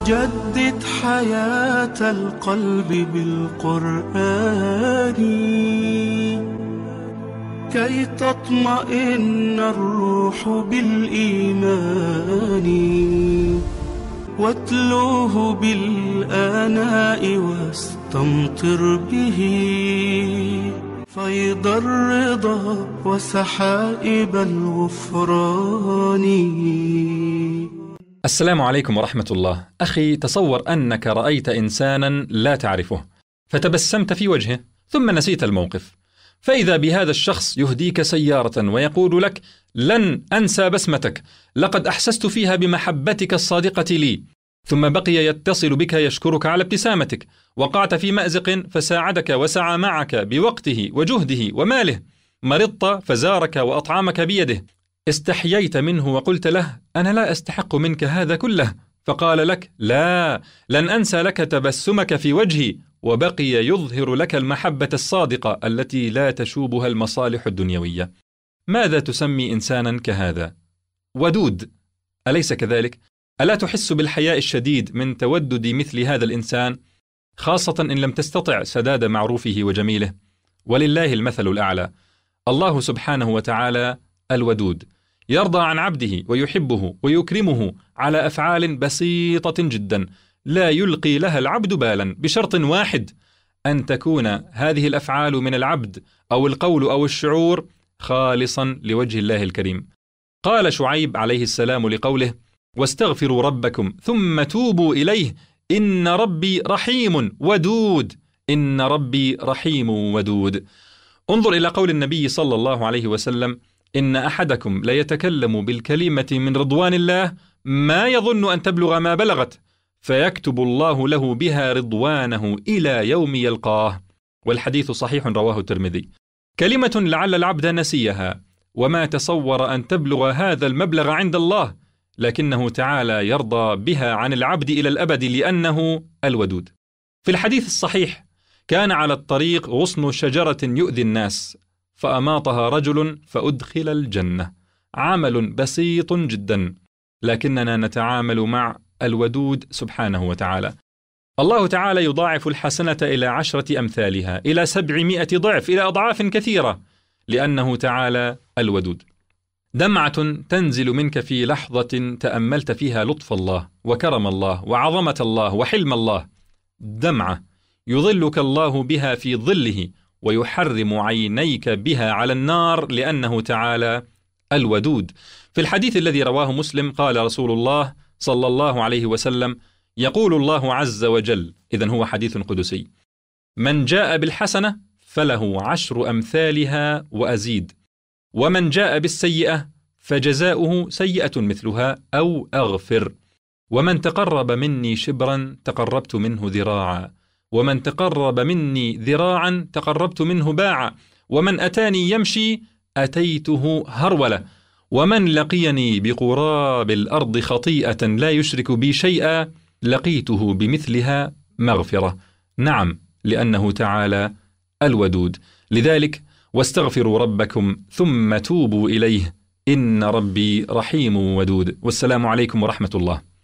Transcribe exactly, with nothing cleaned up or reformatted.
جدد حياة القلب بالقرآن كي تطمئن الروح بالإيمان، واتلوه بالآناء واستمطر به فيض الرضا وسحائب الغفران. السلام عليكم ورحمة الله. أخي، تصور أنك رأيت إنسانا لا تعرفه فتبسمت في وجهه ثم نسيت الموقف، فإذا بهذا الشخص يهديك سيارة ويقول لك: لن أنسى بسمتك، لقد أحسست فيها بمحبتك الصادقة لي. ثم بقي يتصل بك يشكرك على ابتسامتك. وقعت في مأزق فساعدك وسعى معك بوقته وجهده وماله. مرضت فزارك وأطعمك بيده. استحييت منه وقلت له: أنا لا أستحق منك هذا كله، فقال لك: لا، لن أنسى لك تبسمك في وجهي. وبقي يظهر لك المحبة الصادقة التي لا تشوبها المصالح الدنيوية. ماذا تسمي إنسانا كهذا؟ ودود، أليس كذلك؟ ألا تحس بالحياء الشديد من تودد مثل هذا الإنسان، خاصة إن لم تستطع سداد معروفه وجميله؟ ولله المثل الأعلى. الله سبحانه وتعالى الودود، يرضى عن عبده ويحبه ويكرمه على أفعال بسيطة جدا لا يلقي لها العبد بالا، بشرط واحد: أن تكون هذه الأفعال من العبد أو القول أو الشعور خالصا لوجه الله الكريم. قال شعيب عليه السلام لقوله: واستغفروا ربكم ثم توبوا إليه إن ربي رحيم ودود. إن ربي رحيم ودود. انظر إلى قول النبي صلى الله عليه وسلم: إن أحدكم ليتكلم بالكلمة من رضوان الله ما يظن أن تبلغ ما بلغت، فيكتب الله له بها رضوانه إلى يوم يلقاه. والحديث صحيح، رواه الترمذي. كلمة لعل العبد نسيها وما تصور أن تبلغ هذا المبلغ عند الله، لكنه تعالى يرضى بها عن العبد إلى الأبد لأنه الودود. في الحديث الصحيح: كان على الطريق غصن شجرة يؤذي الناس فأماطها رجل فأدخل الجنة. عمل بسيط جدا، لكننا نتعامل مع الودود سبحانه وتعالى. الله تعالى يضاعف الحسنة إلى عشرة أمثالها، إلى سبعمائة ضعف، إلى أضعاف كثيرة، لأنه تعالى الودود. دمعة تنزل منك في لحظة تأملت فيها لطف الله وكرم الله وعظمة الله وحلم الله. دمعة يظلك الله بها في ظله ويحرم عينيك بها على النار، لأنه تعالى الودود. في الحديث الذي رواه مسلم قال رسول الله صلى الله عليه وسلم: يقول الله عز وجل، إذن هو حديث قدسي: من جاء بالحسنة فله عشر أمثالها وأزيد، ومن جاء بالسيئة فجزاؤه سيئة مثلها أو أغفر، ومن تقرب مني شبرا تقربت منه ذراعا، ومن تقرب مني ذراعا تقربت منه باعا، ومن أتاني يمشي أتيته هرولة، ومن لقيني بقراب الأرض خطيئة لا يشرك بي شيئا لقيته بمثلها مغفرة. نعم، لأنه تعالى الودود. لذلك واستغفروا ربكم ثم توبوا إليه إن ربي رحيم ودود. والسلام عليكم ورحمة الله.